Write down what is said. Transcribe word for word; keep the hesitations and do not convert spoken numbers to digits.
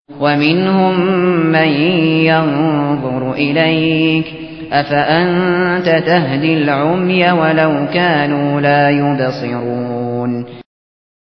وَمِنْهُم مَّن يَنظُرُ إِلَيْكَ ۚ أَفَأَنتَ تَهْدِي الْعُمْيَ وَلَوْ كَانُوا لَا يُبْصِرُونَ